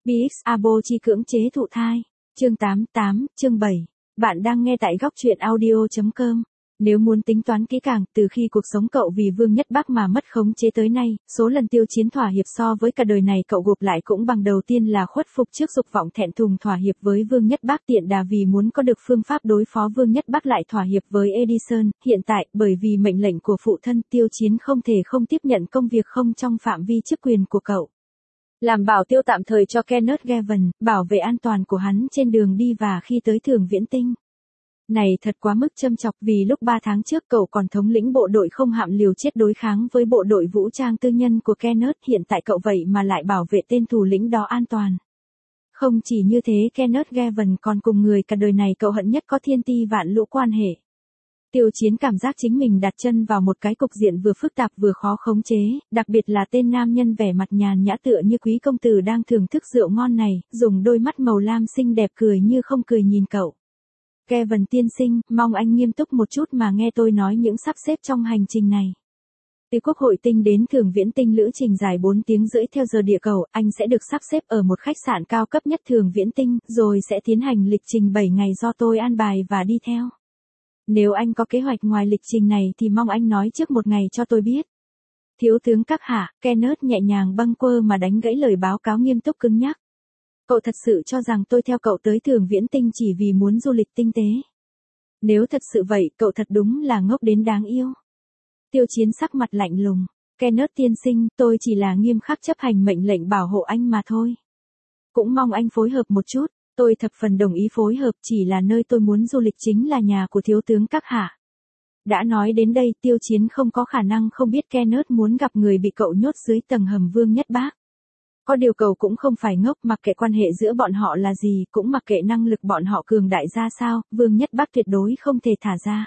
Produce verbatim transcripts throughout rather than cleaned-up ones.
bê ích Abo chi cưỡng chế thụ thai. Chương tám mươi tám, chương bảy. Bạn đang nghe tại góc truyện audio chấm com. Nếu muốn tính toán kỹ càng, từ khi cuộc sống cậu vì Vương Nhất Bác mà mất khống chế tới nay, số lần Tiêu Chiến thỏa hiệp so với cả đời này cậu gộp lại cũng bằng đầu tiên là khuất phục trước dục vọng thẹn thùng thỏa hiệp với Vương Nhất Bác, tiện đà vì muốn có được phương pháp đối phó Vương Nhất Bác lại thỏa hiệp với Edison. Hiện tại, bởi vì mệnh lệnh của phụ thân, Tiêu Chiến không thể không tiếp nhận công việc không trong phạm vi chức quyền của cậu. Làm bảo tiêu tạm thời cho Kenneth Gavin, bảo vệ an toàn của hắn trên đường đi và khi tới Thường Viễn Tinh. Này thật quá mức châm chọc, vì lúc ba tháng trước cậu còn thống lĩnh bộ đội không hạm liều chết đối kháng với bộ đội vũ trang tư nhân của Kenneth, hiện tại cậu vậy mà lại bảo vệ tên thủ lĩnh đó an toàn. Không chỉ như thế, Kenneth Gavin còn cùng người cả đời này cậu hận nhất có thiên ti vạn lũ quan hệ. Tiêu Chiến cảm giác chính mình đặt chân vào một cái cục diện vừa phức tạp vừa khó khống chế, đặc biệt là tên nam nhân vẻ mặt nhàn nhã tựa như quý công tử đang thưởng thức rượu ngon này, dùng đôi mắt màu lam xinh đẹp cười như không cười nhìn cậu. Gavin tiên sinh, mong anh nghiêm túc một chút mà nghe tôi nói những sắp xếp trong hành trình này. Từ Quốc hội Tinh đến Thường Viễn Tinh lữ trình dài bốn tiếng rưỡi theo giờ địa cầu, anh sẽ được sắp xếp ở một khách sạn cao cấp nhất Thường Viễn Tinh, rồi sẽ tiến hành lịch trình bảy ngày do tôi an bài và đi theo. Nếu anh có kế hoạch ngoài lịch trình này thì mong anh nói trước một ngày cho tôi biết. Thiếu tướng các hạ, Kenneth nhẹ nhàng bâng quơ mà đánh gãy lời báo cáo nghiêm túc cứng nhắc. Cậu thật sự cho rằng tôi theo cậu tới Thường Viễn Tinh chỉ vì muốn du lịch tinh tế. Nếu thật sự vậy, cậu thật đúng là ngốc đến đáng yêu. Tiêu Chiến sắc mặt lạnh lùng. Kenneth tiên sinh, tôi chỉ là nghiêm khắc chấp hành mệnh lệnh bảo hộ anh mà thôi. Cũng mong anh phối hợp một chút. Tôi thập phần đồng ý phối hợp, chỉ là nơi tôi muốn du lịch chính là nhà của thiếu tướng các hạ. Đã nói đến đây, Tiêu Chiến không có khả năng không biết Kenneth muốn gặp người bị cậu nhốt dưới tầng hầm Vương Nhất Bác. Có điều cậu cũng không phải ngốc, mặc kệ quan hệ giữa bọn họ là gì, cũng mặc kệ năng lực bọn họ cường đại ra sao, Vương Nhất Bác tuyệt đối không thể thả ra.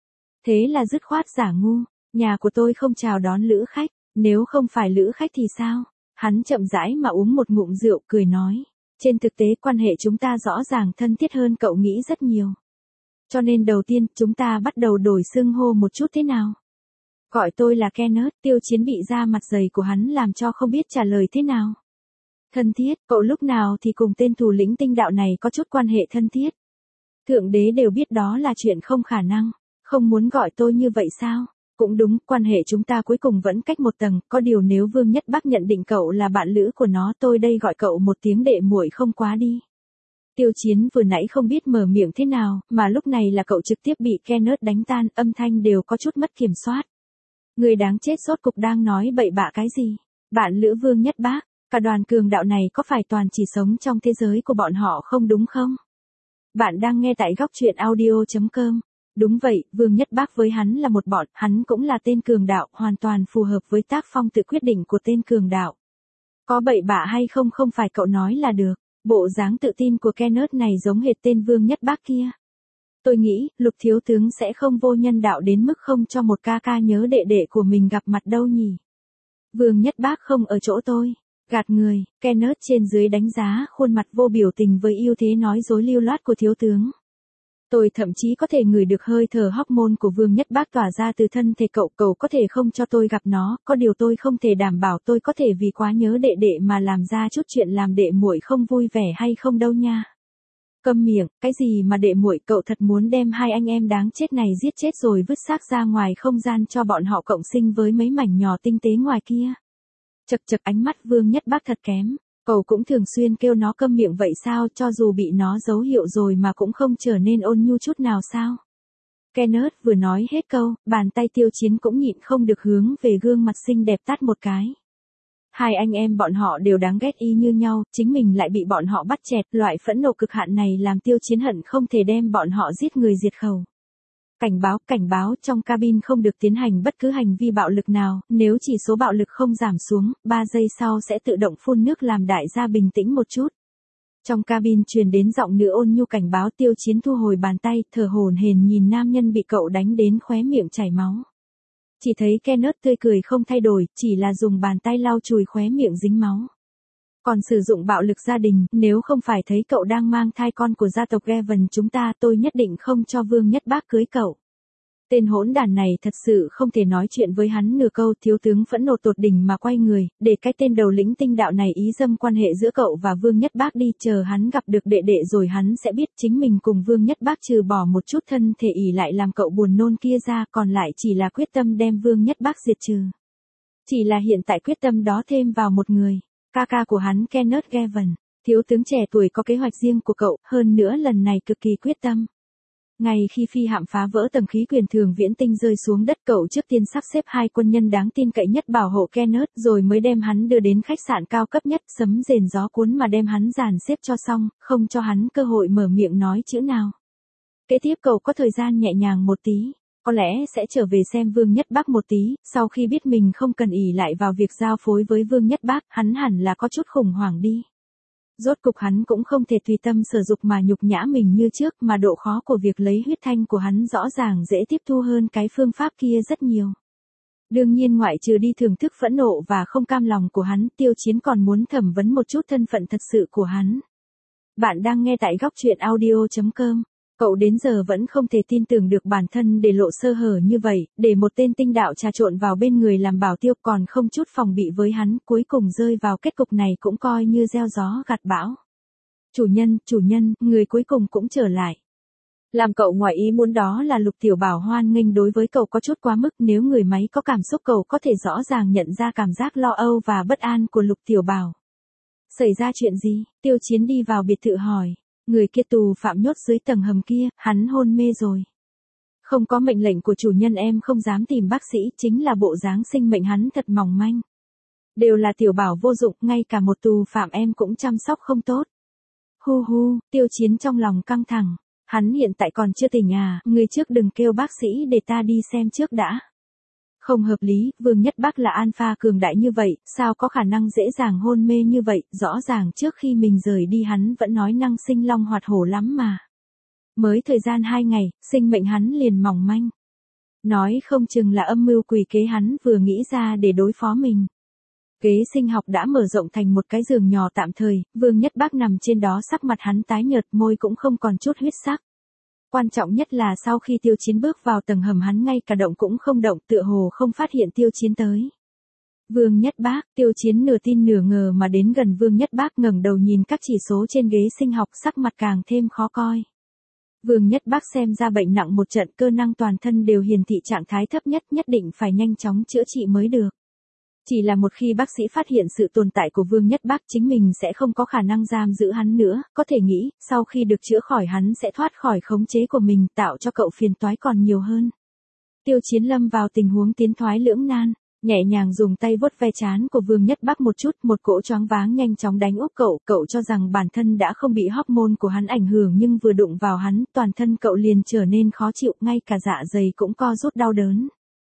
Thế là dứt khoát giả ngu, nhà của tôi không chào đón lữ khách, nếu không phải lữ khách thì sao? Hắn chậm rãi mà uống một ngụm rượu cười nói. Trên thực tế quan hệ chúng ta rõ ràng thân thiết hơn cậu nghĩ rất nhiều. Cho nên đầu tiên chúng ta bắt đầu đổi xưng hô một chút thế nào. Gọi tôi là Kenneth. Tiêu Chiến bị da mặt dày của hắn làm cho không biết trả lời thế nào. Thân thiết, cậu lúc nào thì cùng tên thủ lĩnh tinh đạo này có chút quan hệ thân thiết. Thượng đế đều biết đó là chuyện không khả năng. Không muốn gọi tôi như vậy sao? Cũng đúng, quan hệ chúng ta cuối cùng vẫn cách một tầng, có điều nếu Vương Nhất Bác nhận định cậu là bạn lữ của nó, tôi đây gọi cậu một tiếng đệ muội không quá đi. Tiêu Chiến vừa nãy không biết mở miệng thế nào, mà lúc này là cậu trực tiếp bị Kenneth đánh tan, âm thanh đều có chút mất kiểm soát. Người đáng chết rốt cục đang nói bậy bạ cái gì? Bạn lữ Vương Nhất Bác, cả đoàn cường đạo này có phải toàn chỉ sống trong thế giới của bọn họ không đúng không? Bạn đang nghe tại góc truyện audio chấm com. Đúng vậy, Vương Nhất Bác với hắn là một bọn, hắn cũng là tên cường đạo, hoàn toàn phù hợp với tác phong tự quyết định của tên cường đạo. Có bậy bạ hay không không phải cậu nói là được, bộ dáng tự tin của Kenneth này giống hệt tên Vương Nhất Bác kia. Tôi nghĩ, Lục thiếu tướng sẽ không vô nhân đạo đến mức không cho một ca ca nhớ đệ đệ của mình gặp mặt đâu nhỉ. Vương Nhất Bác không ở chỗ tôi. Gạt người, Kenneth trên dưới đánh giá khuôn mặt vô biểu tình với ưu thế nói dối lưu loát của thiếu tướng. Tôi thậm chí có thể ngửi được hơi thở hormone của Vương Nhất Bác tỏa ra từ thân thể cậu, cậu có thể không cho tôi gặp nó, có điều tôi không thể đảm bảo tôi có thể vì quá nhớ đệ đệ mà làm ra chút chuyện làm đệ muội không vui vẻ hay không đâu nha. Câm miệng, cái gì mà đệ muội, cậu thật muốn đem hai anh em đáng chết này giết chết rồi vứt xác ra ngoài không gian cho bọn họ cộng sinh với mấy mảnh nhỏ tinh tế ngoài kia. Chật chật, ánh mắt Vương Nhất Bác thật kém. Cậu cũng thường xuyên kêu nó câm miệng vậy sao, cho dù bị nó dấu hiệu rồi mà cũng không trở nên ôn nhu chút nào sao? Kenneth vừa nói hết câu, bàn tay Tiêu Chiến cũng nhịn không được hướng về gương mặt xinh đẹp tát một cái. Hai anh em bọn họ đều đáng ghét y như nhau, chính mình lại bị bọn họ bắt chẹt, loại phẫn nộ cực hạn này làm Tiêu Chiến hận không thể đem bọn họ giết người diệt khẩu. Cảnh báo, cảnh báo, trong cabin không được tiến hành bất cứ hành vi bạo lực nào, nếu chỉ số bạo lực không giảm xuống, ba giây sau sẽ tự động phun nước làm đại gia bình tĩnh một chút. Trong cabin truyền đến giọng nữ ôn nhu cảnh báo. Tiêu Chiến thu hồi bàn tay, thở hổn hển nhìn nam nhân bị cậu đánh đến khóe miệng chảy máu. Chỉ thấy Kenneth tươi cười không thay đổi, chỉ là dùng bàn tay lau chùi khóe miệng dính máu. Còn sử dụng bạo lực gia đình, nếu không phải thấy cậu đang mang thai con của gia tộc Gavin chúng ta, tôi nhất định không cho Vương Nhất Bác cưới cậu. Tên hỗn đản này thật sự không thể nói chuyện với hắn nửa câu. Thiếu tướng phẫn nộ tột đỉnh mà quay người, để cái tên đầu lĩnh tinh đạo này ý dâm quan hệ giữa cậu và Vương Nhất Bác đi, chờ hắn gặp được đệ đệ rồi hắn sẽ biết chính mình cùng Vương Nhất Bác trừ bỏ một chút thân thể ỷ lại làm cậu buồn nôn kia ra, còn lại chỉ là quyết tâm đem Vương Nhất Bác diệt trừ. Chỉ là hiện tại quyết tâm đó thêm vào một người, ca ca của hắn Kenneth Gavin. Thiếu tướng trẻ tuổi có kế hoạch riêng của cậu, hơn nữa lần này cực kỳ quyết tâm. Ngay khi phi hạm phá vỡ tầng khí quyển thường viễn tinh rơi xuống đất, cậu trước tiên sắp xếp hai quân nhân đáng tin cậy nhất bảo hộ Kenneth, rồi mới đem hắn đưa đến khách sạn cao cấp nhất, sấm rền gió cuốn mà đem hắn dàn xếp cho xong, không cho hắn cơ hội mở miệng nói chữ nào. Kế tiếp cậu có thời gian nhẹ nhàng một tí, có lẽ sẽ trở về xem Vương Nhất Bác một tí. Sau khi biết mình không cần ỷ lại vào việc giao phối với Vương Nhất Bác, hắn hẳn là có chút khủng hoảng đi. Rốt cục hắn cũng không thể tùy tâm sở dục mà nhục nhã mình như trước, mà độ khó của việc lấy huyết thanh của hắn rõ ràng dễ tiếp thu hơn cái phương pháp kia rất nhiều. Đương nhiên ngoại trừ đi thưởng thức phẫn nộ và không cam lòng của hắn, Tiêu Chiến còn muốn thẩm vấn một chút thân phận thật sự của hắn. Bạn đang nghe tại góc truyện audio chấm com. Cậu đến giờ vẫn không thể tin tưởng được bản thân để lộ sơ hở như vậy, để một tên tinh đạo trà trộn vào bên người làm bảo tiêu, còn không chút phòng bị với hắn, cuối cùng rơi vào kết cục này cũng coi như gieo gió gặt bão. Chủ nhân, chủ nhân, người cuối cùng cũng trở lại. Làm cậu ngoài ý muốn đó là Lục Tiểu Bảo hoan nghênh đối với cậu có chút quá mức, nếu người máy có cảm xúc cậu có thể rõ ràng nhận ra cảm giác lo âu và bất an của Lục Tiểu Bảo. Xảy ra chuyện gì? Tiêu Chiến đi vào biệt thự hỏi. Người kia tù phạm nhốt dưới tầng hầm kia, hắn hôn mê rồi. Không có mệnh lệnh của chủ nhân em không dám tìm bác sĩ, chính là bộ dáng sinh mệnh hắn thật mỏng manh. Đều là Tiểu Bảo vô dụng, ngay cả một tù phạm em cũng chăm sóc không tốt. Hu hu, Tiêu Chiến trong lòng căng thẳng. Hắn hiện tại còn chưa tỉnh à, người trước đừng kêu bác sĩ để ta đi xem trước đã. Không hợp lý, Vương Nhất Bác là alpha cường đại như vậy, sao có khả năng dễ dàng hôn mê như vậy, rõ ràng trước khi mình rời đi hắn vẫn nói năng sinh long hoạt hổ lắm mà. Mới thời gian hai ngày, sinh mệnh hắn liền mỏng manh. Nói không chừng là âm mưu quỷ kế hắn vừa nghĩ ra để đối phó mình. Kế sinh học đã mở rộng thành một cái giường nhỏ tạm thời, Vương Nhất Bác nằm trên đó, sắc mặt hắn tái nhợt, môi cũng không còn chút huyết sắc. Quan trọng nhất là sau khi Tiêu Chiến bước vào tầng hầm hắn ngay cả động cũng không động, tựa hồ không phát hiện Tiêu Chiến tới. Vương Nhất Bác, Tiêu Chiến nửa tin nửa ngờ mà đến gần Vương Nhất Bác, ngẩng đầu nhìn các chỉ số trên ghế sinh học, sắc mặt càng thêm khó coi. Vương Nhất Bác xem ra bệnh nặng một trận, cơ năng toàn thân đều hiển thị trạng thái thấp nhất, nhất định phải nhanh chóng chữa trị mới được. Chỉ là một khi bác sĩ phát hiện sự tồn tại của Vương Nhất Bác, chính mình sẽ không có khả năng giam giữ hắn nữa, có thể nghĩ, sau khi được chữa khỏi hắn sẽ thoát khỏi khống chế của mình, tạo cho cậu phiền toái còn nhiều hơn. Tiêu Chiến lâm vào tình huống tiến thoái lưỡng nan, nhẹ nhàng dùng tay vuốt ve trán của Vương Nhất Bác một chút, một cỗ choáng váng nhanh chóng đánh úp cậu, cậu cho rằng bản thân đã không bị hormone của hắn ảnh hưởng, nhưng vừa đụng vào hắn, toàn thân cậu liền trở nên khó chịu, ngay cả dạ dày cũng co rút đau đớn.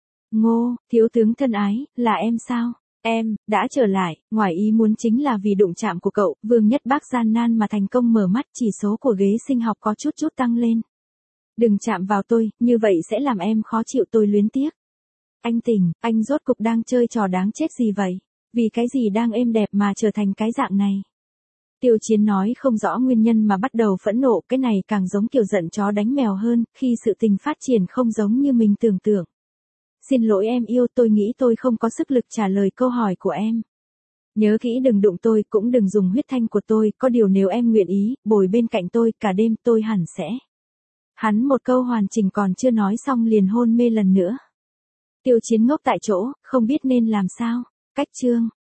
Ngô, thiếu tướng thân ái, là em sao? Em, đã trở lại, ngoài ý muốn chính là vì đụng chạm của cậu, Vương Nhất Bác gian nan mà thành công mở mắt, chỉ số của ghế sinh học có chút chút tăng lên. Đừng chạm vào tôi, như vậy sẽ làm em khó chịu, tôi luyến tiếc. Anh tỉnh, anh rốt cục đang chơi trò đáng chết gì vậy? Vì cái gì đang êm đẹp mà trở thành cái dạng này? Tiêu Chiến nói không rõ nguyên nhân mà bắt đầu phẫn nộ, cái này càng giống kiểu giận chó đánh mèo hơn, khi sự tình phát triển không giống như mình tưởng tượng. Xin lỗi em yêu, tôi nghĩ tôi không có sức lực trả lời câu hỏi của em. Nhớ kỹ đừng đụng tôi, cũng đừng dùng huyết thanh của tôi, có điều nếu em nguyện ý, bồi bên cạnh tôi, cả đêm tôi hẳn sẽ. Hắn một câu hoàn chỉnh còn chưa nói xong liền hôn mê lần nữa. Tiêu Chiến ngốc tại chỗ, không biết nên làm sao. Cách chương.